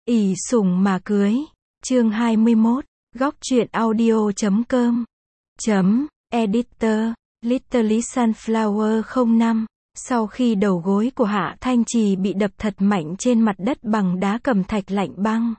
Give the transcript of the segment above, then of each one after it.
ỷ sủng mà cưới. Chương 21. Góc truyện audio.com. Editor. Little Sunflower 05. Sau khi đầu gối của Hạ Thanh Trì bị đập thật mạnh trên mặt đất bằng đá cẩm thạch lạnh băng,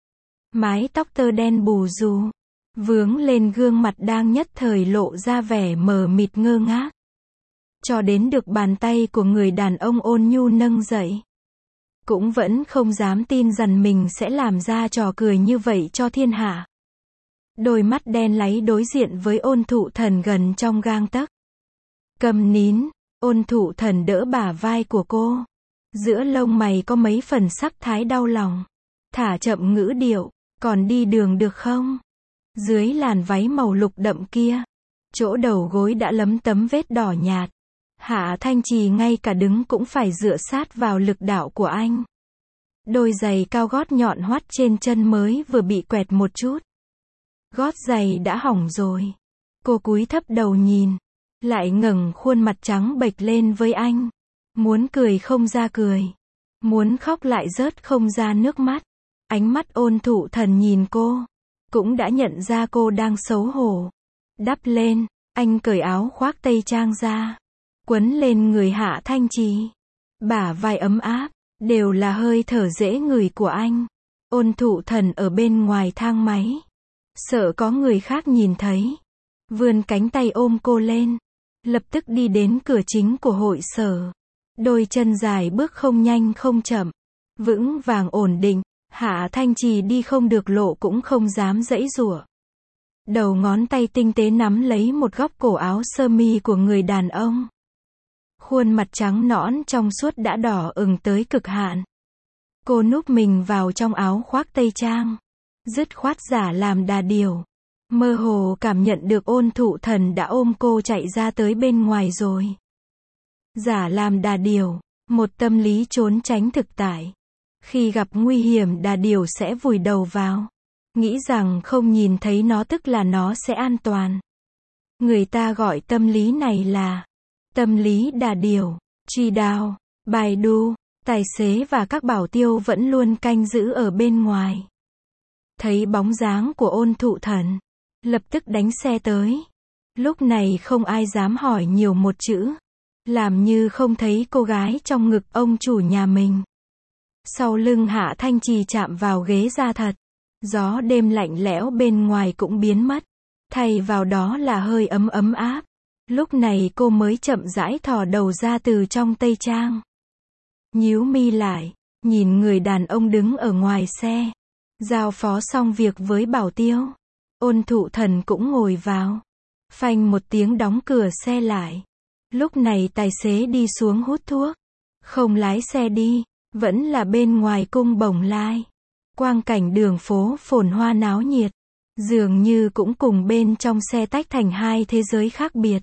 mái tóc tơ đen bù xù vướng lên gương mặt đang nhất thời lộ ra vẻ mờ mịt ngơ ngác, cho đến được bàn tay của người đàn ông ôn nhu nâng dậy, cũng vẫn không dám tin rằng mình sẽ làm ra trò cười như vậy cho thiên hạ. Đôi mắt đen láy đối diện với Ôn Thụ Thần gần trong gang tấc. Câm nín. Ôn Thụ Thần đỡ bả vai của cô. Giữa lông mày có mấy phần sắc thái đau lòng. Thả chậm ngữ điệu, còn đi đường được không? Dưới làn váy màu lục đậm kia, chỗ đầu gối đã lấm tấm vết đỏ nhạt. Hạ Thanh Trì ngay cả đứng cũng phải dựa sát vào lực đạo của anh. Đôi giày cao gót nhọn hoắt trên chân mới vừa bị quẹt một chút. Gót giày đã hỏng rồi. Cô cúi thấp đầu nhìn, lại ngẩng khuôn mặt trắng bệch lên với anh. Muốn cười không ra cười, muốn khóc lại rớt không ra nước mắt. Ánh mắt Ôn Thụ Thần nhìn cô, cũng đã nhận ra cô đang xấu hổ. Đắp lên, anh cởi áo khoác tây trang ra, quấn lên người Hạ Thanh Trì. Bả vai ấm áp, đều là hơi thở dễ ngửi của anh. Ôn Thụ Thần ở bên ngoài thang máy, sợ có người khác nhìn thấy, vươn cánh tay ôm cô lên, lập tức đi đến cửa chính của hội sở. Đôi chân dài bước không nhanh không chậm, vững vàng ổn định. Hạ Thanh Trì đi không được lộ cũng không dám giãy giụa. Đầu ngón tay tinh tế nắm lấy một góc cổ áo sơ mi của người đàn ông. Khuôn mặt trắng nõn trong suốt đã đỏ ửng tới cực hạn. Cô núp mình vào trong áo khoác tây trang, dứt khoát giả làm đà điểu. Mơ hồ cảm nhận được Ôn Thụ Thần đã ôm cô chạy ra tới bên ngoài rồi. Giả làm đà điểu, một tâm lý trốn tránh thực tại. Khi gặp nguy hiểm đà điểu sẽ vùi đầu vào, nghĩ rằng không nhìn thấy nó tức là nó sẽ an toàn. Người ta gọi tâm lý này là tâm lý đà điểu. Truy đao, bài đu, tài xế và các bảo tiêu vẫn luôn canh giữ ở bên ngoài. Thấy bóng dáng của Ôn Thụ Thần, lập tức đánh xe tới. Lúc này không ai dám hỏi nhiều một chữ, làm như không thấy cô gái trong ngực ông chủ nhà mình. Sau lưng Hạ Thanh Trì chạm vào ghế da thật. Gió đêm lạnh lẽo bên ngoài cũng biến mất, thay vào đó là hơi ấm áp. Lúc này cô mới chậm rãi thò đầu ra từ trong tây trang. Nhíu mi lại, nhìn người đàn ông đứng ở ngoài xe. Giao phó xong việc với bảo tiêu, Ôn Thụ Thần cũng ngồi vào. Phanh một tiếng đóng cửa xe lại. Lúc này tài xế đi xuống hút thuốc, không lái xe đi, vẫn là bên ngoài cung Bồng Lai. Quang cảnh đường phố phồn hoa náo nhiệt, dường như cũng cùng bên trong xe tách thành hai thế giới khác biệt.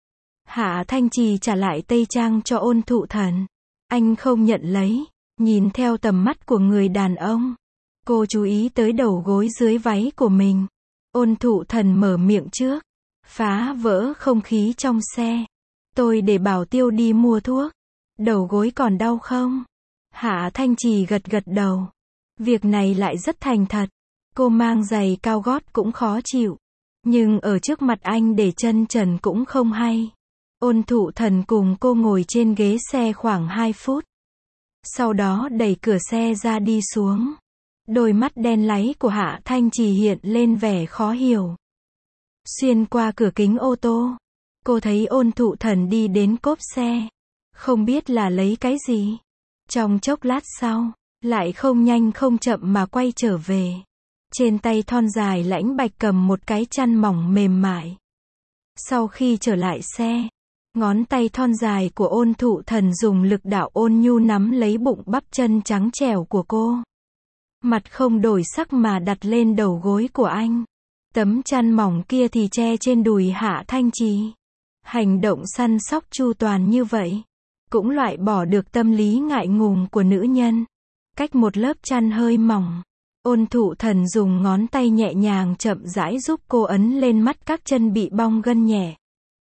Hạ Thanh Trì trả lại tây trang cho Ôn Thụ Thần. Anh không nhận lấy, nhìn theo tầm mắt của người đàn ông. Cô chú ý tới đầu gối dưới váy của mình. Ôn Thụ Thần mở miệng trước, phá vỡ không khí trong xe. Tôi để bảo tiêu đi mua thuốc. Đầu gối còn đau không? Hạ Thanh Trì gật gật đầu. Việc này lại rất thành thật. Cô mang giày cao gót cũng khó chịu. Nhưng ở trước mặt anh để chân trần cũng không hay. Ôn Thụ Thần cùng cô ngồi trên ghế xe khoảng 2 phút. Sau đó đẩy cửa xe ra đi xuống. Đôi mắt đen láy của Hạ Thanh Trì hiện lên vẻ khó hiểu. Xuyên qua cửa kính ô tô, cô thấy Ôn Thụ Thần đi đến cốp xe. Không biết là lấy cái gì. Trong chốc lát sau, lại không nhanh không chậm mà quay trở về. Trên tay thon dài lãnh bạch cầm một cái chăn mỏng mềm mại. Sau khi trở lại xe, ngón tay thon dài của Ôn Thụ Thần dùng lực đạo ôn nhu nắm lấy bụng bắp chân trắng trẻo của cô. Mặt không đổi sắc mà đặt lên đầu gối của anh. Tấm chăn mỏng kia thì che trên đùi Hạ Thanh Trì. Hành động săn sóc chu toàn như vậy, cũng loại bỏ được tâm lý ngại ngùng của nữ nhân. Cách một lớp chăn hơi mỏng, Ôn Thụ Thần dùng ngón tay nhẹ nhàng chậm rãi giúp cô ấn lên mắt các chân bị bong gân nhẹ.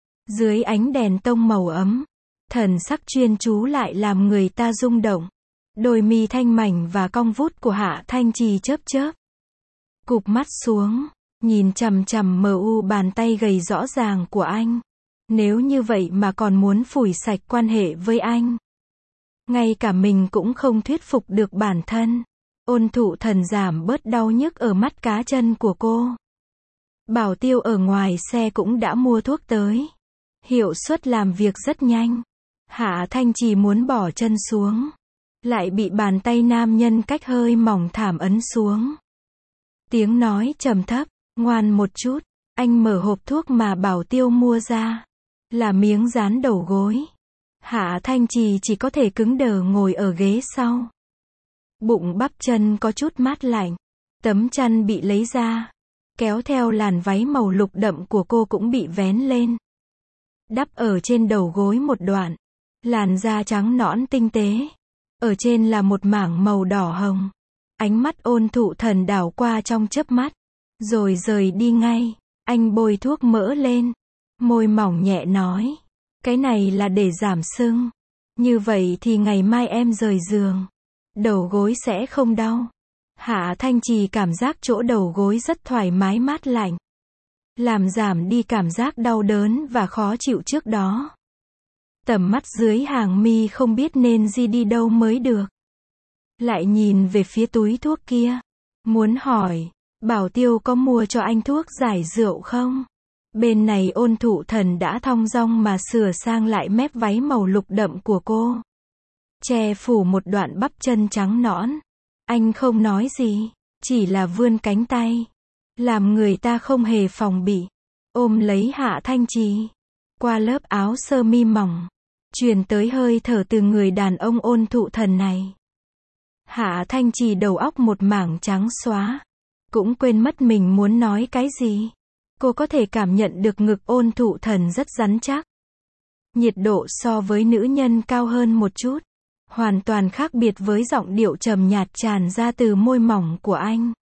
Dưới ánh đèn tông màu ấm, thần sắc chuyên chú lại làm người ta rung động. Đôi mi thanh mảnh và cong vút của Hạ Thanh Trì chớp chớp. Cụp mắt xuống, nhìn chằm chằm mờ u bàn tay gầy rõ ràng của anh. Nếu như vậy mà còn muốn phủi sạch quan hệ với anh. Ngay cả mình cũng không thuyết phục được bản thân. Ôn Thụ Thần giảm bớt đau nhức ở mắt cá chân của cô. Bảo tiêu ở ngoài xe cũng đã mua thuốc tới. Hiệu suất làm việc rất nhanh. Hạ Thanh Trì muốn bỏ chân xuống. Lại bị bàn tay nam nhân cách hơi mỏng thảm ấn xuống. Tiếng nói trầm thấp, ngoan một chút. Anh mở hộp thuốc mà bảo tiêu mua ra. Là miếng dán đầu gối. Hạ Thanh Trì chỉ có thể cứng đờ ngồi ở ghế sau. Bụng bắp chân có chút mát lạnh. Tấm chăn bị lấy ra. Kéo theo làn váy màu lục đậm của cô cũng bị vén lên. Đắp ở trên đầu gối một đoạn. Làn da trắng nõn tinh tế. Ở trên là một mảng màu đỏ hồng. Ánh mắt Ôn Thụ Thần đảo qua trong chớp mắt. Rồi rời đi ngay. Anh bôi thuốc mỡ lên. Môi mỏng nhẹ nói. Cái này là để giảm sưng. Như vậy thì ngày mai em rời giường. Đầu gối sẽ không đau. Hạ Thanh Trì cảm giác chỗ đầu gối rất thoải mái mát lạnh. Làm giảm đi cảm giác đau đớn và khó chịu trước đó. Tầm mắt dưới hàng mi không biết nên di đi đâu mới được. Lại nhìn về phía túi thuốc kia. Muốn hỏi, bảo tiêu có mua cho anh thuốc giải rượu không? Bên này Ôn Thụ Thần đã thong dong mà sửa sang lại mép váy màu lục đậm của cô. Che phủ một đoạn bắp chân trắng nõn. Anh không nói gì, chỉ là vươn cánh tay. Làm người ta không hề phòng bị. Ôm lấy Hạ Thanh Trì. Qua lớp áo sơ mi mỏng. Truyền tới hơi thở từ người đàn ông Ôn Thụ Thần này. Hạ Thanh Trì đầu óc một mảng trắng xóa. Cũng quên mất mình muốn nói cái gì. Cô có thể cảm nhận được ngực Ôn Thụ Thần rất rắn chắc. Nhiệt độ so với nữ nhân cao hơn một chút. Hoàn toàn khác biệt với giọng điệu trầm nhạt tràn ra từ môi mỏng của anh.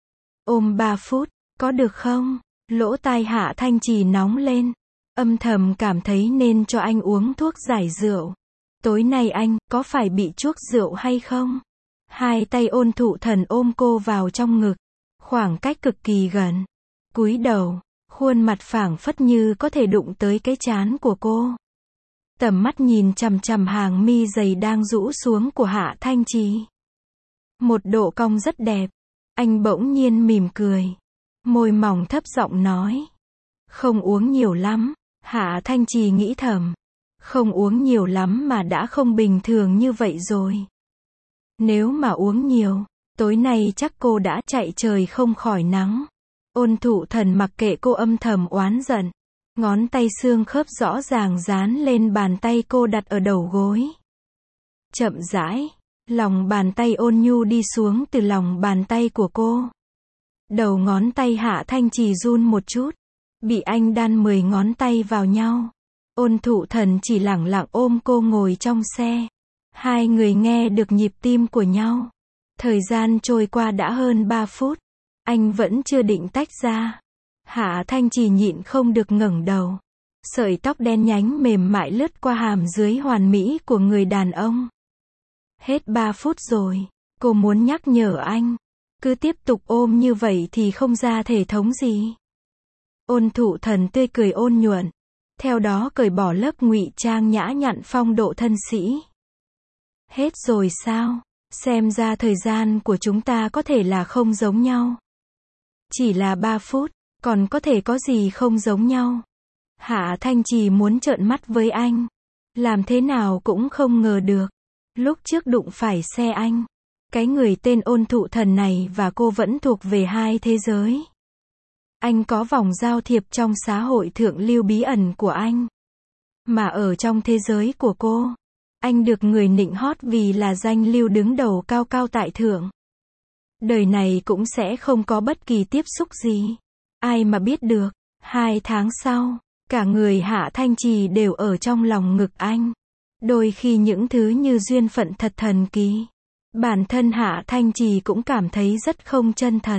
Ôm 3 phút, có được không? Lỗ tai Hạ Thanh Trì nóng lên. Âm thầm cảm thấy nên cho anh uống thuốc giải rượu. Tối nay anh, có phải bị chuốc rượu hay không? Hai tay Ôn Thụ Thần ôm cô vào trong ngực. Khoảng cách cực kỳ gần. Cúi đầu, khuôn mặt phảng phất như có thể đụng tới cái trán của cô. Tầm mắt nhìn chằm chằm hàng mi dày đang rũ xuống của Hạ Thanh Trì. Một độ cong rất đẹp. Anh bỗng nhiên mỉm cười. Môi mỏng thấp giọng nói. Không uống nhiều lắm. Hạ Thanh Trì nghĩ thầm. Không uống nhiều lắm mà đã không bình thường như vậy rồi. Nếu mà uống nhiều, tối nay chắc cô đã chạy trời không khỏi nắng. Ôn Thụ Thần mặc kệ cô âm thầm oán giận. Ngón tay xương khớp rõ ràng dán lên bàn tay cô đặt ở đầu gối. Chậm rãi, lòng bàn tay ôn nhu đi xuống từ lòng bàn tay của cô. Đầu ngón tay Hạ Thanh Trì run một chút. Bị anh đan 10 ngón tay vào nhau. Ôn Thụ Thần chỉ lẳng lặng ôm cô ngồi trong xe. Hai người nghe được nhịp tim của nhau. Thời gian trôi qua đã hơn 3 phút. Anh vẫn chưa định tách ra. Hạ Thanh Trì nhịn không được ngẩng đầu. Sợi tóc đen nhánh mềm mại lướt qua hàm dưới hoàn mỹ của người đàn ông. Hết 3 phút rồi. Cô muốn nhắc nhở anh. Cứ tiếp tục ôm như vậy thì không ra thể thống gì. Ôn Thụ Thần tươi cười ôn nhuận. Theo đó cởi bỏ lớp ngụy trang nhã nhặn phong độ thân sĩ. Hết rồi sao? Xem ra thời gian của chúng ta có thể là không giống nhau. Chỉ là 3 phút, còn có thể có gì không giống nhau. Hạ Thanh Trì muốn trợn mắt với anh. Làm thế nào cũng không ngờ được. Lúc trước đụng phải xe anh. Cái người tên Ôn Thụ Thần này và cô vẫn thuộc về hai thế giới. Anh có vòng giao thiệp trong xã hội thượng lưu bí ẩn của anh. Mà ở trong thế giới của cô, anh được người nịnh hót vì là danh lưu đứng đầu cao cao tại thượng. Đời này cũng sẽ không có bất kỳ tiếp xúc gì. Ai mà biết được, 2 tháng sau, cả người Hạ Thanh Trì đều ở trong lòng ngực anh. Đôi khi những thứ như duyên phận thật thần kỳ. Bản thân Hạ Thanh Trì cũng cảm thấy rất không chân thật.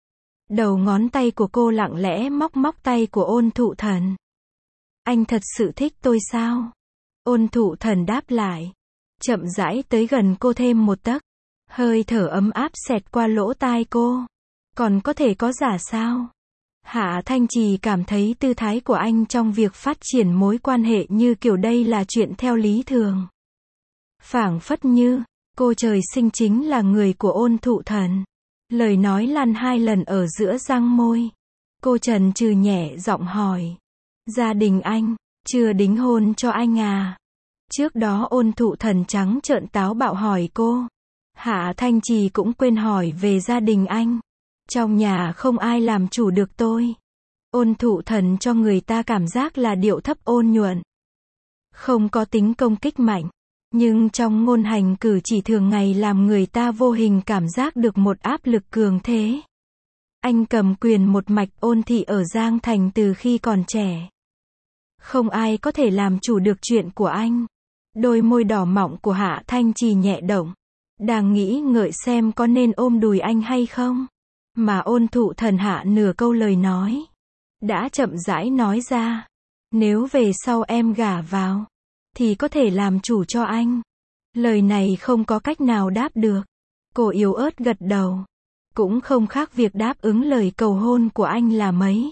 Đầu ngón tay của cô lặng lẽ móc móc tay của Ôn Thụ Thần. Anh thật sự thích tôi sao? Ôn Thụ Thần đáp lại. chậm rãi tới gần cô thêm một tấc. Hơi thở ấm áp xẹt qua lỗ tai cô. Còn có thể có giả sao? Hạ Thanh Trì cảm thấy tư thái của anh trong việc phát triển mối quan hệ như kiểu đây là chuyện theo lý thường. Phảng phất như, cô trời sinh chính là người của Ôn Thụ Thần. Lời nói lăn 2 lần ở giữa răng môi. Cô chần chừ nhẹ giọng hỏi. Gia đình anh, chưa đính hôn cho anh à? Trước đó Ôn Thụ Thần trắng trợn táo bạo hỏi cô. Hạ Thanh Trì cũng quên hỏi về gia đình anh. Trong nhà không ai làm chủ được tôi. Ôn Thụ Thần cho người ta cảm giác là điệu thấp ôn nhuận. Không có tính công kích mạnh. Nhưng trong ngôn hành cử chỉ thường ngày làm người ta vô hình cảm giác được một áp lực cường thế. Anh cầm quyền một mạch Ôn thị ở Giang Thành từ khi còn trẻ. Không ai có thể làm chủ được chuyện của anh. Đôi môi đỏ mọng của Hạ Thanh Trì nhẹ động. Đang nghĩ ngợi xem có nên ôm đùi anh hay không. Mà Ôn Thụ Thần hạ nửa câu lời nói. Đã chậm rãi nói ra. Nếu về sau em gả vào, thì có thể làm chủ cho anh. Lời này không có cách nào đáp được. Cô yếu ớt gật đầu. Cũng không khác việc đáp ứng lời cầu hôn của anh là mấy.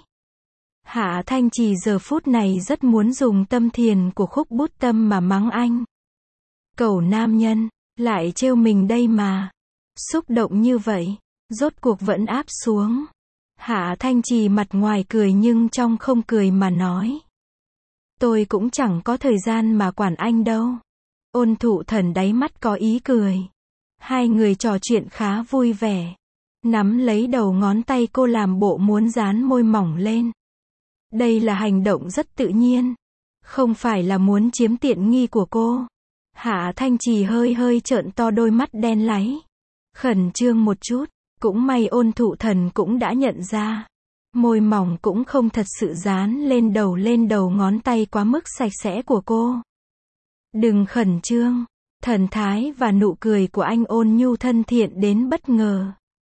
Hạ Thanh Trì giờ phút này rất muốn dùng tâm thiền của Khúc Bút Tâm mà mắng anh. Cẩu nam nhân, lại trêu mình đây mà. Xúc động như vậy, rốt cuộc vẫn áp xuống. Hạ Thanh Trì mặt ngoài cười nhưng trong không cười mà nói. Tôi cũng chẳng có thời gian mà quản anh đâu. Ôn Thụ Thần đáy mắt có ý cười. Hai người trò chuyện khá vui vẻ. Nắm lấy đầu ngón tay cô làm bộ muốn dán môi mỏng lên. Đây là hành động rất tự nhiên. Không phải là muốn chiếm tiện nghi của cô. Hạ Thanh Trì hơi trợn to đôi mắt đen láy. Khẩn trương một chút. Cũng may Ôn Thụ Thần cũng đã nhận ra. Môi mỏng cũng không thật sự dán lên đầu ngón tay quá mức sạch sẽ của cô. Đừng khẩn trương. Thần thái và nụ cười của anh ôn nhu thân thiện đến bất ngờ.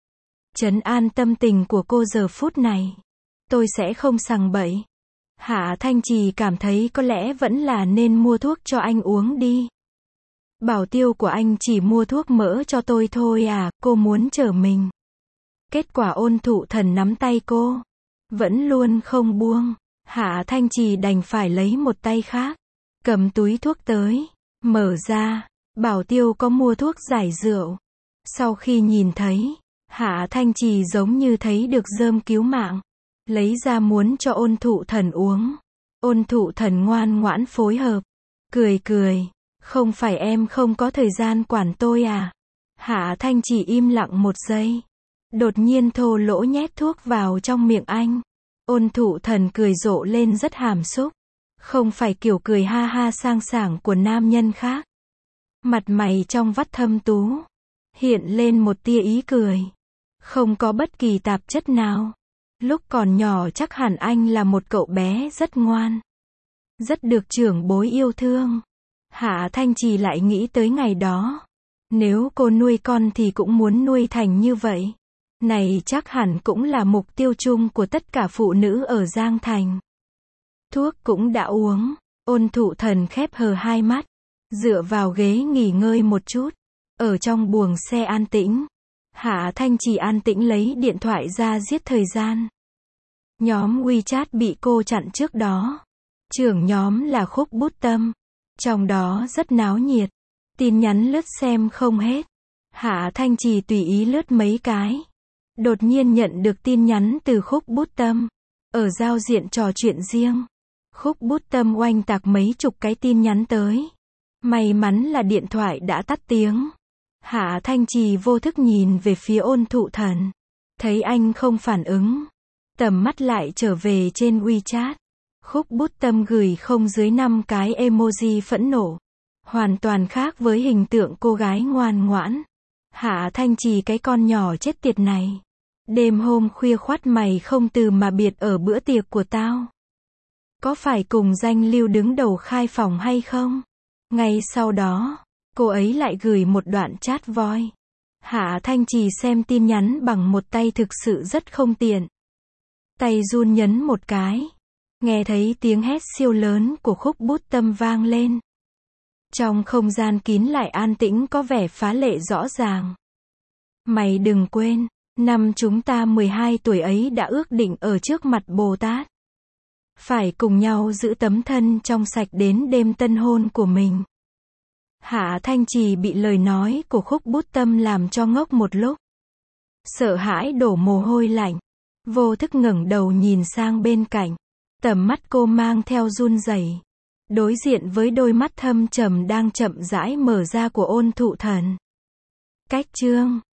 Trấn an tâm tình của cô giờ phút này. Tôi sẽ không sằng bậy. Hạ Thanh Trì cảm thấy có lẽ vẫn là nên mua thuốc cho anh uống đi. Bảo tiêu của anh chỉ mua thuốc mỡ cho tôi thôi à, cô muốn chở mình. Kết quả Ôn Thụ Thần nắm tay cô. Vẫn luôn không buông. Hạ Thanh Trì đành phải lấy một tay khác. Cầm túi thuốc tới. Mở ra. Bảo tiêu có mua thuốc giải rượu. Sau khi nhìn thấy, Hạ Thanh Trì giống như thấy được rơm cứu mạng. Lấy ra muốn cho Ôn Thụ Thần uống. Ôn Thụ Thần ngoan ngoãn phối hợp. Cười. Không phải em không có thời gian quản tôi à? Hạ Thanh Trì im lặng một giây. Đột nhiên thô lỗ nhét thuốc vào trong miệng anh. Ôn Thụ Thần cười rộ lên rất hàm xúc. Không phải kiểu cười ha ha sang sảng của nam nhân khác. Mặt mày trong vắt thâm tú. Hiện lên một tia ý cười. Không có bất kỳ tạp chất nào. Lúc còn nhỏ chắc hẳn anh là một cậu bé rất ngoan. Rất được trưởng bối yêu thương. Hạ Thanh Trì lại nghĩ tới ngày đó. Nếu cô nuôi con thì cũng muốn nuôi thành như vậy. Này chắc hẳn cũng là mục tiêu chung của tất cả phụ nữ ở Giang Thành. Thuốc cũng đã uống. Ôn Thụ Thần khép hờ hai mắt. Dựa vào ghế nghỉ ngơi một chút. Ở trong buồng xe an tĩnh. Hạ Thanh Trì an tĩnh lấy điện thoại ra giết thời gian. Nhóm WeChat bị cô chặn trước đó. Trưởng nhóm là Khúc Bút Tâm. Trong đó rất náo nhiệt. Tin nhắn lướt xem không hết. Hạ Thanh Trì tùy ý lướt mấy cái. Đột nhiên nhận được tin nhắn từ Khúc Bút Tâm. Ở giao diện trò chuyện riêng. Khúc Bút Tâm oanh tạc mấy chục cái tin nhắn tới. May mắn là điện thoại đã tắt tiếng. Hạ Thanh Trì vô thức nhìn về phía Ôn Thụ Thần. Thấy anh không phản ứng. Tầm mắt lại trở về trên WeChat. Khúc Bút Tâm gửi không dưới 5 cái emoji phẫn nộ. Hoàn toàn khác với hình tượng cô gái ngoan ngoãn. Hạ Thanh Trì cái con nhỏ chết tiệt này. Đêm hôm khuya khoắt mày không từ mà biệt ở bữa tiệc của tao. Có phải cùng danh lưu đứng đầu khai phòng hay không? Ngay sau đó, cô ấy lại gửi một đoạn chat voice. Hạ Thanh Trì xem tin nhắn bằng một tay thực sự rất không tiện. Tay run nhấn một cái. Nghe thấy tiếng hét siêu lớn của Khúc Bút Tâm vang lên. Trong không gian kín lại an tĩnh có vẻ phá lệ rõ ràng. Mày đừng quên, năm chúng ta 12 tuổi ấy đã ước định ở trước mặt Bồ Tát. Phải cùng nhau giữ tấm thân trong sạch đến đêm tân hôn của mình. Hạ Thanh Trì bị lời nói của Khúc Bút Tâm làm cho ngốc một lúc. Sợ hãi đổ mồ hôi lạnh. Vô thức ngẩng đầu nhìn sang bên cạnh. Tầm mắt cô mang theo run rẩy. Đối diện với đôi mắt thâm trầm đang chậm rãi mở ra của Ôn Thụ Thần. Cách chương